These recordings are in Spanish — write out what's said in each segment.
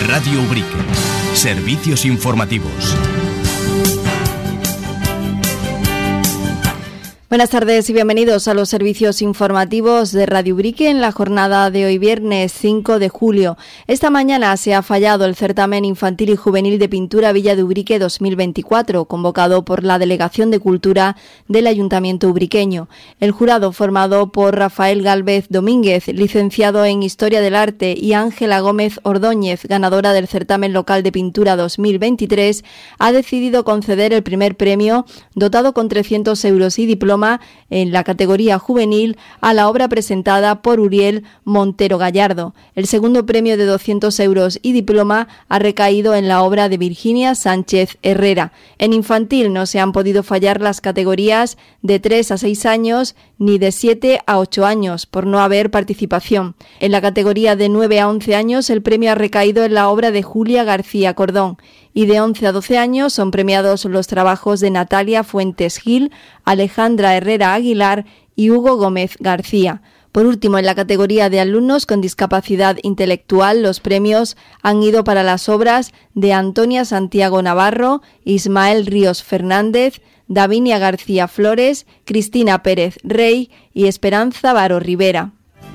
Radio Ubrique. Servicios informativos. Buenas tardes y bienvenidos a los servicios informativos de Radio Ubrique en la jornada de hoy viernes 5 de julio. Esta mañana se ha fallado el certamen infantil y juvenil de pintura Villa de Ubrique 2024, convocado por la Delegación de Cultura del Ayuntamiento ubriqueño. El jurado, formado por Rafael Gálvez Domínguez, licenciado en Historia del Arte, y Ángela Gómez Ordóñez, ganadora del certamen local de pintura 2023, ha decidido conceder el primer premio, dotado con 300 euros y diploma, en la categoría juvenil, a la obra presentada por Uriel Montero Gallardo. El segundo premio de 200 euros y diploma ha recaído en la obra de Virginia Sánchez Herrera. En infantil no se han podido fallar las categorías de 3 a 6 años ni de 7 a 8 años, por no haber participación. En la categoría de 9 a 11 años el premio ha recaído en la obra de Julia García Cordón, y de 11 a 12 años son premiados los trabajos de Natalia Fuentes Gil, Alejandra Herrera Aguilar y Hugo Gómez García. Por último, en la categoría de alumnos con discapacidad intelectual, los premios han ido para las obras de Antonia Santiago Navarro, Ismael Ríos Fernández, Davinia García Flores, Cristina Pérez Rey y Esperanza Varo Rivera.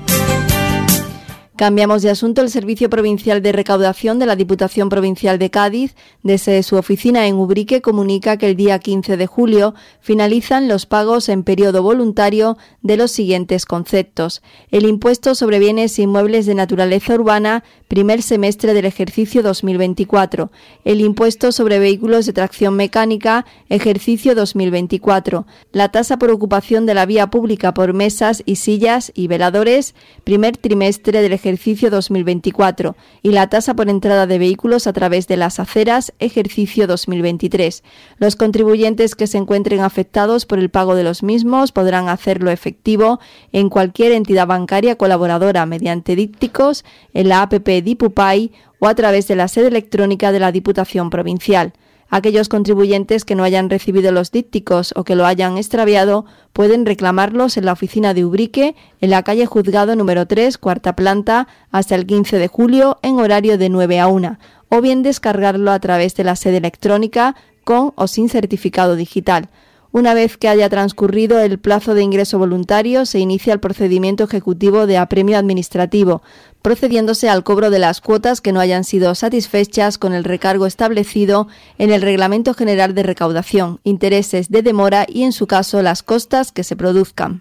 Cambiamos de asunto. El Servicio Provincial de Recaudación de la Diputación Provincial de Cádiz, desde su oficina en Ubrique, comunica que el día 15 de julio finalizan los pagos en periodo voluntario de los siguientes conceptos: el impuesto sobre bienes inmuebles de naturaleza urbana, primer semestre del ejercicio 2024, el impuesto sobre vehículos de tracción mecánica, ejercicio 2024, la tasa por ocupación de la vía pública por mesas y sillas y veladores, primer trimestre del ejercicio 2024, y la tasa por entrada de vehículos a través de las aceras, ejercicio 2023. Los contribuyentes que se encuentren afectados por el pago de los mismos podrán hacerlo efectivo en cualquier entidad bancaria colaboradora mediante dípticos, en la APP Dipupay o a través de la sede electrónica de la Diputación Provincial. Aquellos contribuyentes que no hayan recibido los dípticos o que lo hayan extraviado pueden reclamarlos en la oficina de Ubrique, en la calle Juzgado número 3, cuarta planta, hasta el 15 de julio en horario de 9 a 1, o bien descargarlo a través de la sede electrónica con o sin certificado digital. Una vez que haya transcurrido el plazo de ingreso voluntario, se inicia el procedimiento ejecutivo de apremio administrativo, procediéndose al cobro de las cuotas que no hayan sido satisfechas con el recargo establecido en el Reglamento General de Recaudación, intereses de demora y, en su caso, las costas que se produzcan.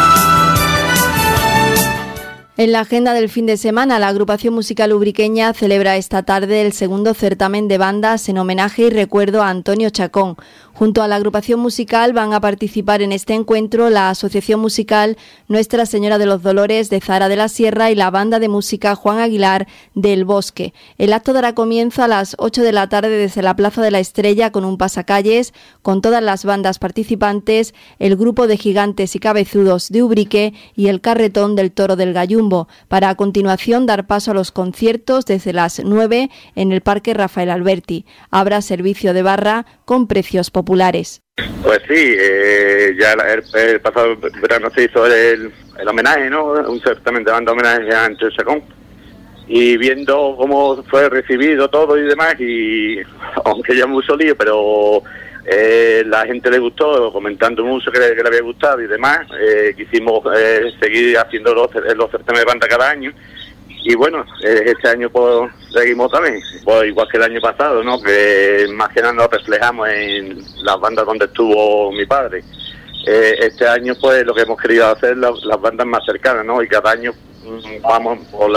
En la agenda del fin de semana, la agrupación musical ubriqueña celebra esta tarde el segundo certamen de bandas en homenaje y recuerdo a Antonio Chacón. Junto a la agrupación musical van a participar en este encuentro la Asociación Musical Nuestra Señora de los Dolores de Zara de la Sierra y la banda de música Juan Aguilar del Bosque. El acto dará comienzo a las 8 de la tarde desde la Plaza de la Estrella con un pasacalles con todas las bandas participantes, el grupo de Gigantes y Cabezudos de Ubrique y el Carretón del Toro del Gallumbo, para a continuación dar paso a los conciertos desde las 9 en el Parque Rafael Alberti. Habrá servicio de barra con precios populares. Pues sí, ya el pasado verano se hizo el homenaje, ¿no? Un certamen de banda homenaje a Antonio Chacón. Y viendo cómo fue recibido todo y demás, y aunque ya mucho lío, pero la gente le gustó, comentando mucho que le había gustado y demás, quisimos seguir haciendo los certámenes de banda cada año. Y bueno, este año pues seguimos también, pues igual que el año pasado, ¿no? Que más que nada nos reflejamos en las bandas donde estuvo mi padre. Este año pues lo que hemos querido hacer las bandas más cercanas, ¿no? Y cada año vamos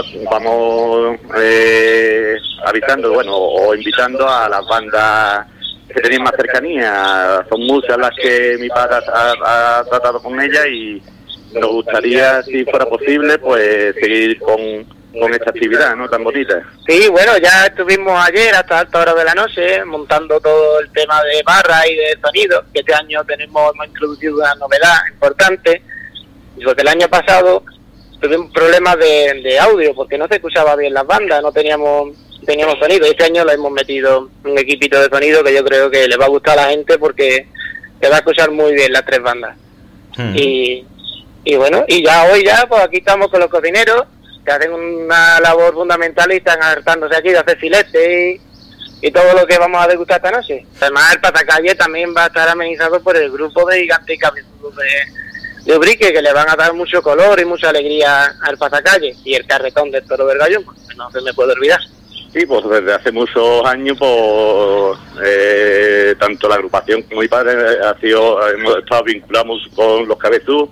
avisando, bueno, o invitando a las bandas que tenían más cercanía. Son muchas las que mi padre ha tratado con ellas y nos gustaría, si fuera posible, pues seguir con esta actividad, ¿no?, tan bonita. Sí, bueno, ya estuvimos ayer hasta altas horas de la noche montando todo el tema de barra y de sonido, que este año hemos introducido una novedad importante, porque el año pasado tuvimos problemas de audio, porque no se escuchaba bien las bandas, no teníamos sonido. Este año le hemos metido un equipito de sonido que yo creo que le va a gustar a la gente, porque se va a escuchar muy bien las tres bandas. Y bueno, y ya hoy pues aquí estamos con los cocineros, que hacen una labor fundamental y están hartándose aquí de hacer filetes y todo lo que vamos a degustar esta noche. Además, el pasacalle también va a estar amenizado por el grupo de gigantes y cabezudos de Ubrique, que le van a dar mucho color y mucha alegría al pasacalle, y el carretón del Toro del Gallumbo, que no se me puede olvidar. Sí, pues desde hace muchos años, pues tanto la agrupación como mi padre hemos estado vinculados con los cabezudos,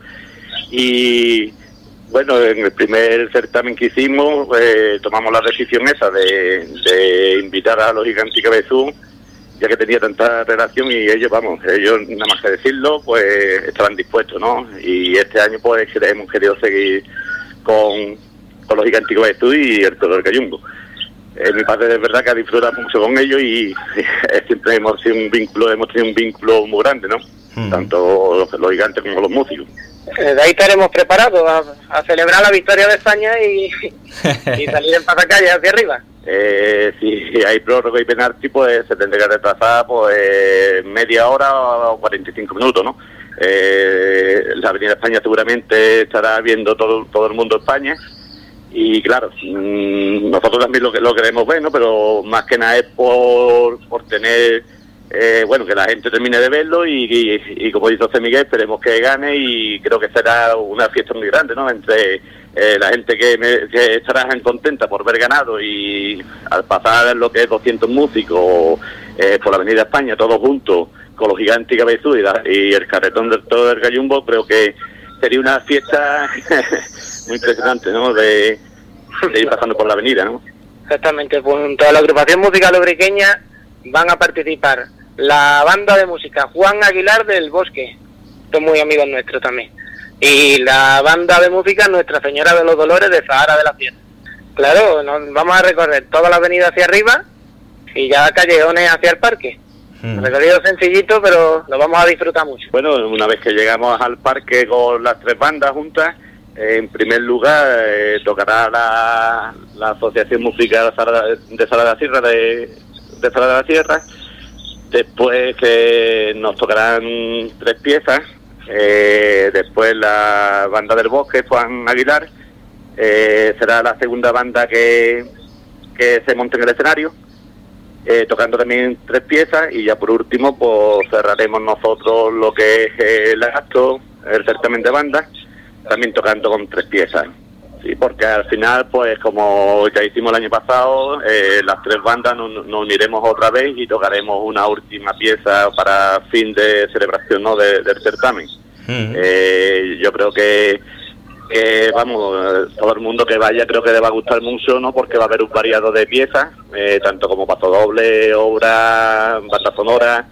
y bueno, en el primer certamen que hicimos tomamos la decisión esa de invitar a los gigantes y cabezudos, ya que tenía tanta relación, y ellos nada más que decirlo, pues estaban dispuestos, ¿no? Y este año pues hemos querido seguir con los gigantes y cabezudos y el Toro del Gallumbo. Mi padre de verdad que ha disfrutado mucho con ellos, y siempre hemos tenido un vínculo muy grande, ¿no? Tanto los gigantes como los músicos. De ahí estaremos preparados a celebrar la victoria de España y salir en pasacalle hacia arriba. Si hay prórroga y penalti, pues se tendrá que retrasar pues media hora o 45 minutos, ¿no? La Avenida España seguramente estará viendo todo el mundo España, y claro, nosotros también lo queremos ver, ¿no? Pero más que nada es por tener que la gente termine de verlo, y como dice José Miguel, esperemos que gane, y creo que será una fiesta muy grande, ¿no? Entre la gente que estará contenta por haber ganado, y al pasar lo que es 200 músicos por la Avenida España, todos juntos, con los gigantes y cabezudos y el carretón del Toro del Gallumbo, creo que sería una fiesta muy impresionante, ¿no? De ir pasando por la avenida, ¿no? Exactamente, pues junto a la agrupación musical ubriqueña van a participar la banda de música Juan Aguilar del Bosque, son muy amigos nuestros también, y la banda de música Nuestra Señora de los Dolores de Zahara de la Sierra. Claro, vamos a recorrer toda la avenida hacia arriba y ya callejones hacia el parque. Recorrido sencillito, pero lo vamos a disfrutar mucho. Bueno, una vez que llegamos al parque con las tres bandas juntas, en primer lugar tocará la Asociación Musical de Zahara de la Sierra de Zahara de la Sierra. Después nos tocarán 3 piezas. Después la banda del Bosque, Juan Aguilar, será la segunda banda que se monte en el escenario, tocando también 3 piezas, y ya por último pues cerraremos nosotros lo que es el acto, el certamen de bandas, también tocando con 3 piezas. Sí, porque al final, pues como ya hicimos el año pasado, las 3 bandas nos uniremos otra vez y tocaremos una última pieza para fin de celebración, ¿no? del certamen. Yo creo que todo el mundo que vaya creo que le va a gustar mucho, ¿no? Porque va a haber un variado de piezas, tanto como pasodoble, obra, banda sonora.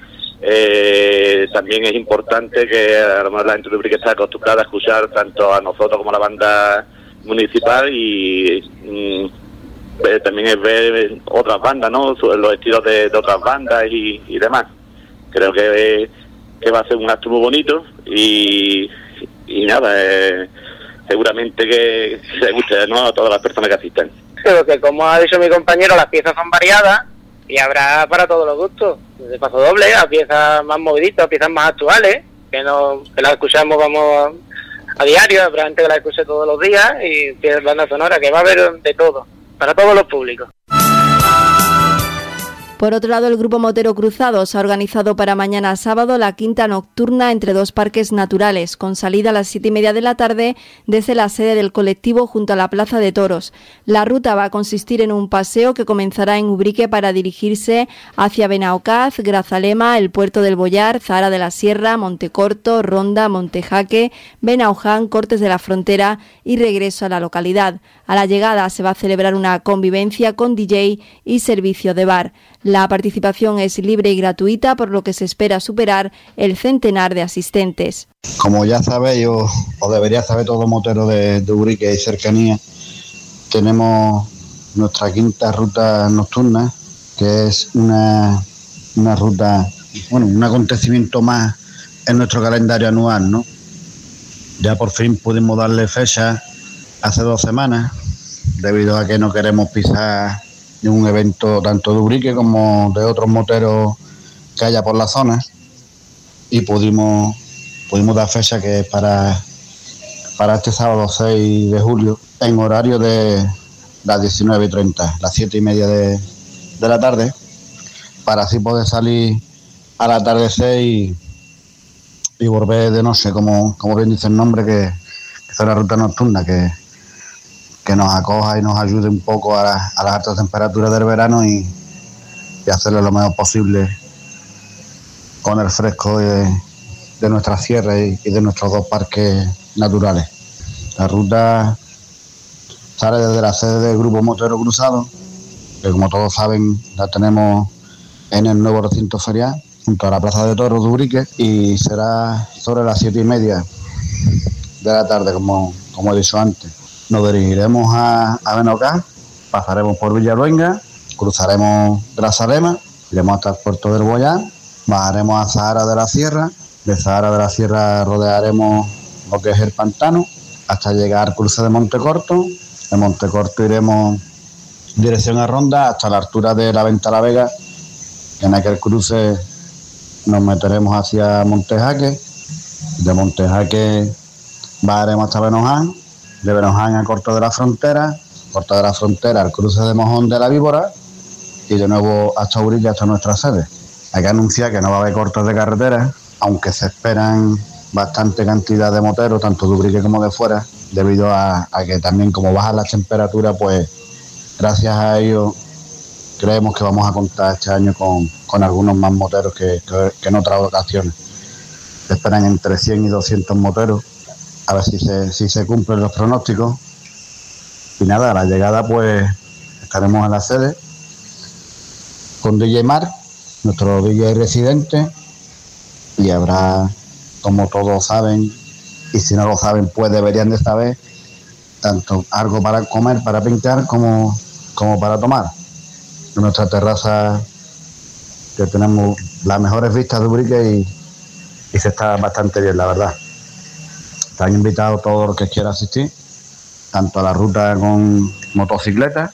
También es importante que a lo mejor la gente de Ubrique está acostumbrada a escuchar tanto a nosotros como a la banda municipal, y también es ver otras bandas, ¿no? Los estilos de otras bandas y demás. Creo que va a ser un acto muy bonito, y nada, seguramente que se guste, ¿no? A todas las personas que asistan. Pero que, como ha dicho mi compañero, las piezas son variadas y habrá para todos los gustos, desde pasodoble a piezas más moviditas, piezas más actuales, que las escuchamos a diario, habrá gente que la escuche todos los días, y piezas banda sonora, que va a haber de todo, para todos los públicos. Por otro lado, el Grupo Motero Cruzados ha organizado para mañana sábado la quinta nocturna entre 2 parques naturales, con salida a las 7:30 de la tarde desde la sede del colectivo junto a la Plaza de Toros. La ruta va a consistir en un paseo que comenzará en Ubrique para dirigirse hacia Benaocaz, Grazalema, el Puerto del Boyar, Zahara de la Sierra, Montecorto, Ronda, Montejaque, Benauján, Cortes de la Frontera y regreso a la localidad. A la llegada se va a celebrar una convivencia con DJ y servicio de bar. La participación es libre y gratuita, por lo que se espera superar el centenar de asistentes. Como ya sabéis, o debería saber todo motero de Ubrique y cercanía, tenemos nuestra quinta ruta nocturna, que es una ruta, un acontecimiento más en nuestro calendario anual, ¿no? Ya por fin pudimos darle fecha hace 2 semanas, debido a que no queremos pisar ningún evento tanto de Ubrique como de otros moteros que haya por la zona, y pudimos dar fecha, que es para para este sábado 6 de julio en horario de las 19:30, las 7:30 de la tarde, para así poder salir al atardecer y volver de noche, como bien dice el nombre, que es una ruta nocturna que nos acoja y nos ayude un poco a las altas temperaturas del verano y hacerlo lo mejor posible con el fresco de nuestra sierra y de nuestros 2 parques naturales. La ruta sale desde la sede del Grupo Motero Cruzado, que como todos saben la tenemos en el nuevo recinto ferial, junto a la Plaza de Toros de Ubrique, y será sobre las 7:30 de la tarde, como he dicho antes. Nos dirigiremos a Benocá, pasaremos por Villaluenga, cruzaremos Grazalema, iremos hasta el puerto del Boyán, bajaremos a Zahara de la Sierra, de Zahara de la Sierra rodearemos lo que es el pantano, hasta llegar al cruce de Montecorto. De Montecorto iremos dirección a Ronda hasta la altura de la Venta La Vega. En aquel cruce nos meteremos hacia Montejaque, de Montejaque bajaremos hasta Benoján, de Benoján a Corto de la Frontera al cruce de Mojón de la Víbora y de nuevo hasta Ubrique, hasta nuestra sede. Hay que anunciar que no va a haber cortes de carretera, aunque se esperan bastante cantidad de moteros, tanto de Ubrique como de fuera, debido a que también como bajan las temperaturas, pues gracias a ello creemos que vamos a contar este año con algunos más moteros que en otras ocasiones. Se esperan entre 100 y 200 moteros, a ver si se cumplen los pronósticos. Y nada, a la llegada pues estaremos en la sede con DJ Mar, nuestro DJ residente, y habrá, como todos saben, y si no lo saben pues deberían de saber, tanto algo para comer, para pintar, como para tomar. En nuestra terraza, que tenemos las mejores vistas de Ubrique y se está bastante bien, la verdad. Están invitados todos los que quieran asistir, tanto a la ruta con motocicletas,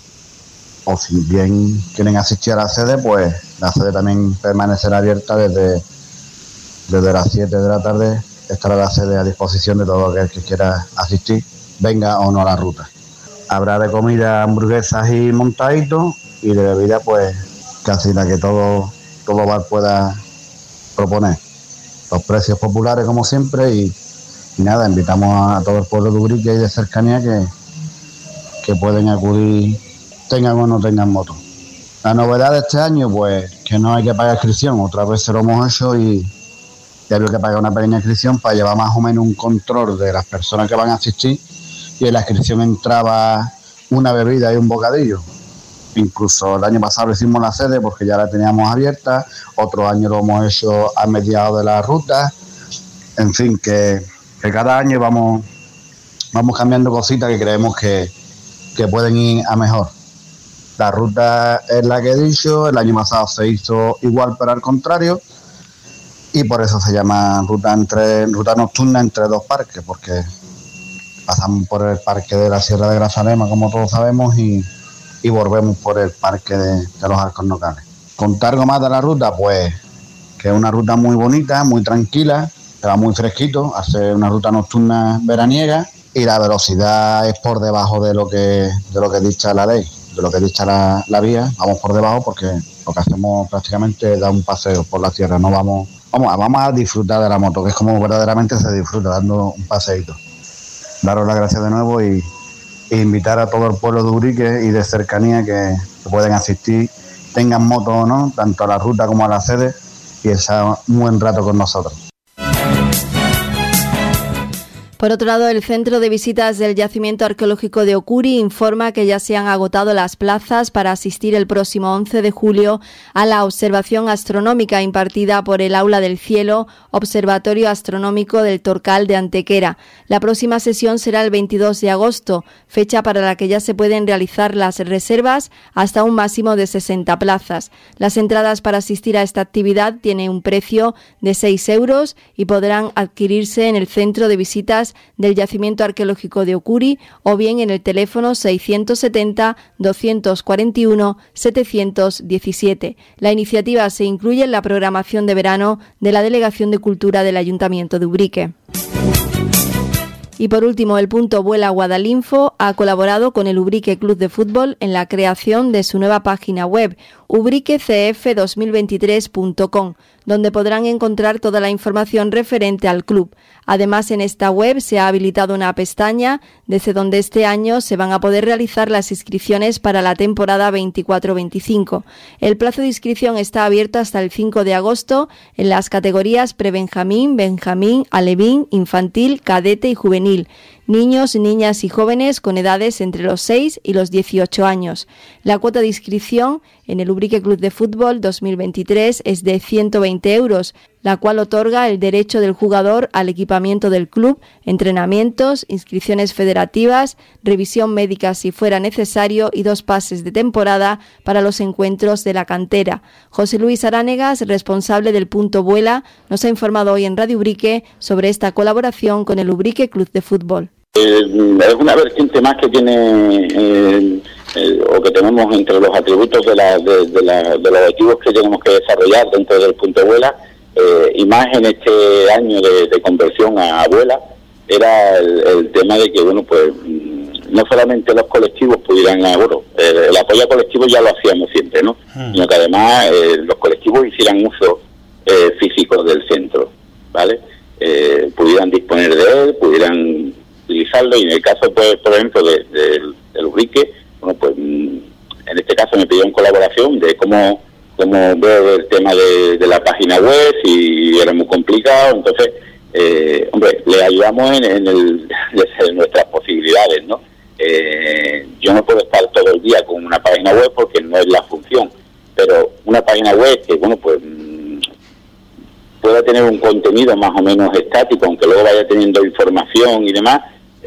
o si bien quieren asistir a la sede, pues la sede también permanecerá abierta desde las 7 de la tarde. Estará la sede a disposición de todo aquel que quiera asistir, venga o no a la ruta. Habrá de comida hamburguesas y montaditos, y de bebida pues casi la que todo bar pueda proponer. Los precios populares como siempre, y nada, invitamos a todo el pueblo de Ubrique y de cercanía que pueden acudir, tengan o no tengan moto. La novedad de este año, pues que no hay que pagar inscripción, otra vez se lo hemos hecho y había que pagar una pequeña inscripción para llevar más o menos un control de las personas que van a asistir, y en la inscripción entraba una bebida y un bocadillo. Incluso el año pasado hicimos la sede porque ya la teníamos abierta, otro año lo hemos hecho a mediados de la ruta. En fin, que cada año vamos cambiando cositas que creemos que pueden ir a mejor. La ruta es la que he dicho, el año pasado se hizo igual pero al contrario, y por eso se llama ruta nocturna entre 2 parques, porque pasamos por el parque de la Sierra de Grazalema, como todos sabemos, y volvemos por el parque de los Arcos Nocales. Contar algo más de la ruta, pues que es una ruta muy bonita, muy tranquila, se va muy fresquito, hace una ruta nocturna veraniega, y la velocidad es por debajo de lo que dicta la ley, de lo que dicta la vía. Vamos por debajo porque lo que hacemos prácticamente es dar un paseo por la sierra, no vamos a disfrutar de la moto, que es como verdaderamente se disfruta, dando un paseíto. Daros las gracias de nuevo e invitar a todo el pueblo de Ubrique y de cercanía que pueden asistir, tengan moto o no, tanto a la ruta como a la sede, y echar un buen rato con nosotros. Por otro lado, el Centro de Visitas del Yacimiento Arqueológico de Ocuri informa que ya se han agotado las plazas para asistir el próximo 11 de julio a la observación astronómica impartida por el Aula del Cielo, Observatorio Astronómico del Torcal de Antequera. La próxima sesión será el 22 de agosto, fecha para la que ya se pueden realizar las reservas hasta un máximo de 60 plazas. Las entradas para asistir a esta actividad tienen un precio de 6 euros y podrán adquirirse en el Centro de Visitas del Yacimiento Arqueológico de Ocuri o bien en el teléfono 670 241 717. La iniciativa se incluye en la programación de verano de la Delegación de Cultura del Ayuntamiento de Ubrique. Y por último, el punto Vuela Guadalinfo ha colaborado con el Ubrique Club de Fútbol en la creación de su nueva página web, ubriquecf2023.com, donde podrán encontrar toda la información referente al club. Además, en esta web se ha habilitado una pestaña desde donde este año se van a poder realizar las inscripciones para la temporada 24-25. El plazo de inscripción está abierto hasta el 5 de agosto en las categorías prebenjamín, benjamín, alevín, infantil, cadete y juvenil. Niños, niñas y jóvenes con edades entre los 6 y los 18 años. La cuota de inscripción en el Ubrique Club de Fútbol 2023 es de 120 euros, la cual otorga el derecho del jugador al equipamiento del club, entrenamientos, inscripciones federativas, revisión médica si fuera necesario y 2 pases de temporada para los encuentros de la cantera. José Luis Aránegas, responsable del punto Vuela, nos ha informado hoy en Radio Ubrique sobre esta colaboración con el Ubrique Club de Fútbol. Es una vertiente más que tiene o que tenemos entre los atributos de los objetivos que tenemos que desarrollar dentro del punto Vuela, y más en este año de conversión a Vuela, era el tema de que, bueno, pues no solamente los colectivos pudieran, el apoyo a colectivos ya lo hacíamos siempre, ¿no? Sino que además los colectivos hicieran uso físico del centro, ¿vale? Pudieran disponer de él, pudieran utilizarlo, y en el caso, pues, por ejemplo, del Ubrique, bueno, pues en este caso me pidieron colaboración de cómo veo el tema de la página web, si era muy complicado. Entonces, le ayudamos desde nuestras posibilidades, ¿no? Yo no puedo estar todo el día con una página web porque no es la función, pero una página web que, bueno, pues pueda tener un contenido más o menos estático, aunque luego vaya teniendo información y demás,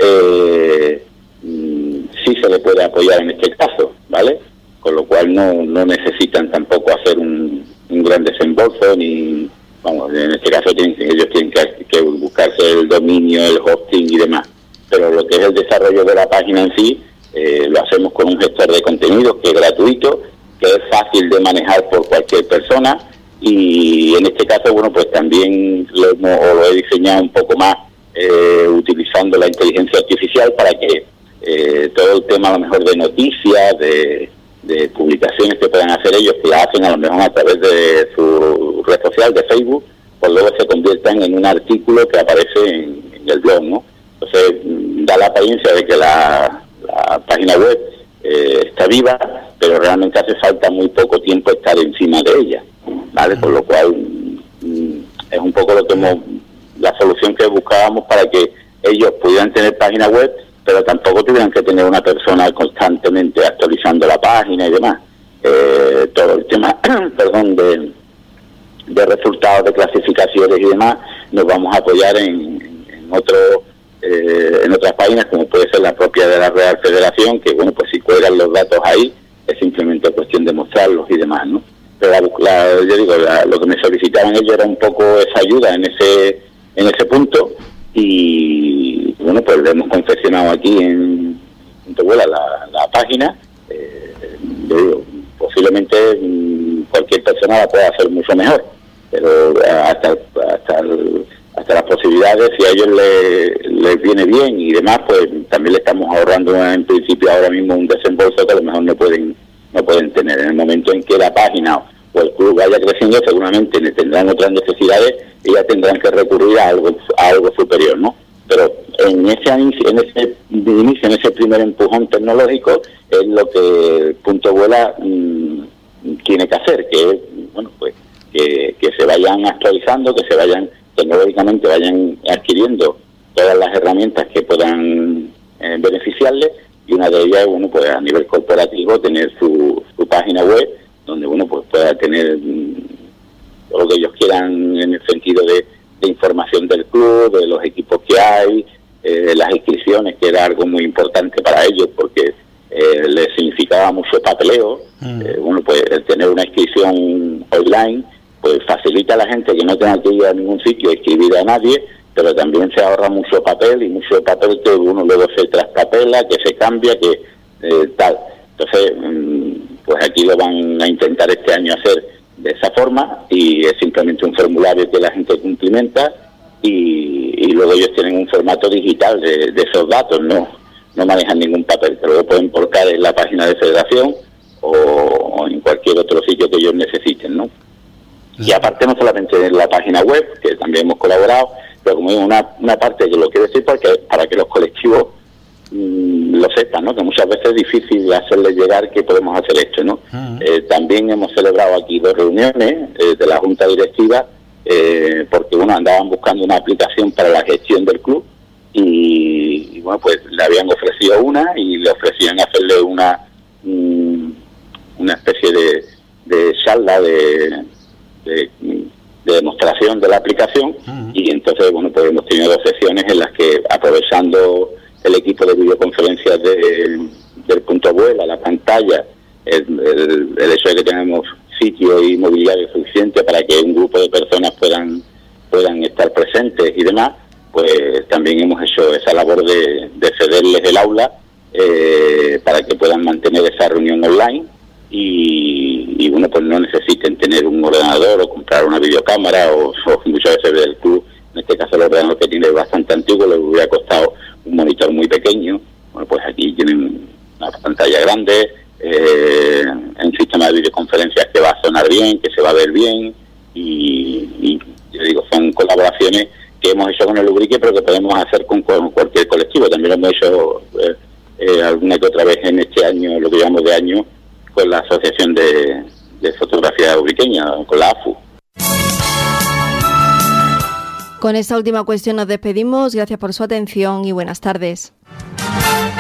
sí se le puede apoyar en este caso, ¿vale? Con lo cual no necesitan tampoco hacer un gran desembolso, ni, vamos, en este caso ellos tienen que buscarse el dominio, el hosting y demás. Pero lo que es el desarrollo de la página en sí, lo hacemos con un gestor de contenidos que es gratuito, que es fácil de manejar por cualquier persona, y en este caso, bueno, pues también lo he diseñado un poco más utilizando la inteligencia artificial para que todo el tema a lo mejor de noticias, de publicaciones que puedan hacer ellos, que la hacen a lo mejor a través de su red social de Facebook, pues luego se conviertan en un artículo que aparece en el blog, ¿no? Entonces da la apariencia de que la página web está viva, pero realmente hace falta muy poco tiempo estar encima de ella, ¿vale? Por lo cual es un poco la solución que buscábamos para que ellos pudieran tener página web, pero tampoco tuvieran que tener una persona constantemente actualizando la página y demás. Todo el tema de resultados, de clasificaciones y demás, nos vamos a apoyar en otras páginas, como puede ser la propia de la Real Federación, que, bueno, pues si cuelgan los datos ahí, es simplemente cuestión de mostrarlos y demás, ¿no? Pero yo digo, lo que me solicitaban ellos era un poco esa ayuda en ese punto, y bueno, pues le hemos confeccionado aquí en Vuela la página. Yo digo, posiblemente cualquier persona la pueda hacer mucho mejor, pero hasta las posibilidades, si a ellos les viene bien y demás, pues también le estamos ahorrando en principio ahora mismo un desembolso que a lo mejor no pueden tener. En el momento en que la página o el club vaya creciendo, seguramente tendrán otras necesidades y ya tendrán que recurrir a algo superior, ¿no? Pero en ese primer empujón tecnológico es lo que Punto Vuela tiene que hacer, que es, bueno, pues que se vayan actualizando, que tecnológicamente vayan adquiriendo todas las herramientas que puedan beneficiarles, y una de ellas, bueno, pues a nivel corporativo tener su página web donde, bueno, pues pueda tener todo lo que ellos quieran en el sentido de información del club, de los equipos que hay, las inscripciones, que era algo muy importante para ellos porque les significaba mucho papeleo. Bueno, pues el tener una inscripción online pues facilita a la gente que no tenga que ir a ningún sitio a escribir a nadie, pero también se ahorra mucho papel, y mucho papel que uno luego se traspapela, que se cambia, que tal. Entonces, pues aquí lo van a intentar este año hacer de esa forma, y es simplemente un formulario que la gente cumplimenta, y luego ellos tienen un formato digital de esos datos, no manejan ningún papel, pero lo pueden portar en la página de Federación o en cualquier otro sitio que ellos necesiten, ¿no? Y aparte no solamente en la página web, que también hemos colaborado, pero como digo, una parte que lo quiero decir para que los colectivos lo sepan, ¿no? Que muchas veces es difícil hacerles llegar que podemos hacer esto, ¿no? También hemos celebrado aquí 2 reuniones de la Junta Directiva, porque andaban buscando una aplicación para la gestión del club y bueno, pues le habían ofrecido una y le ofrecían hacerle una especie de charla de demostración de la aplicación, y entonces bueno, pues hemos tenido 2 sesiones en las que, aprovechando el equipo de videoconferencias del punto vuela, la pantalla, el hecho de que tenemos sitio y mobiliario suficiente para que un grupo de personas puedan estar presentes y demás, pues también hemos hecho esa labor de cederles el aula para que puedan mantener esa reunión online y bueno, pues no necesiten tener un ordenador o comprar una videocámara o muchas veces del club. En este caso el ordenador que tiene es bastante antiguo, le hubiera costado un monitor muy pequeño. Bueno, pues aquí tienen una pantalla grande, un sistema de videoconferencias que va a sonar bien, que se va a ver bien, y yo digo, son colaboraciones que hemos hecho con el Ubrique, pero que podemos hacer con cualquier colectivo. También lo hemos hecho alguna que otra vez en este año, lo que llamamos de año, con la Asociación de Fotografía Ubriqueña, con la AFU. Con esta última cuestión nos despedimos. Gracias por su atención y buenas tardes.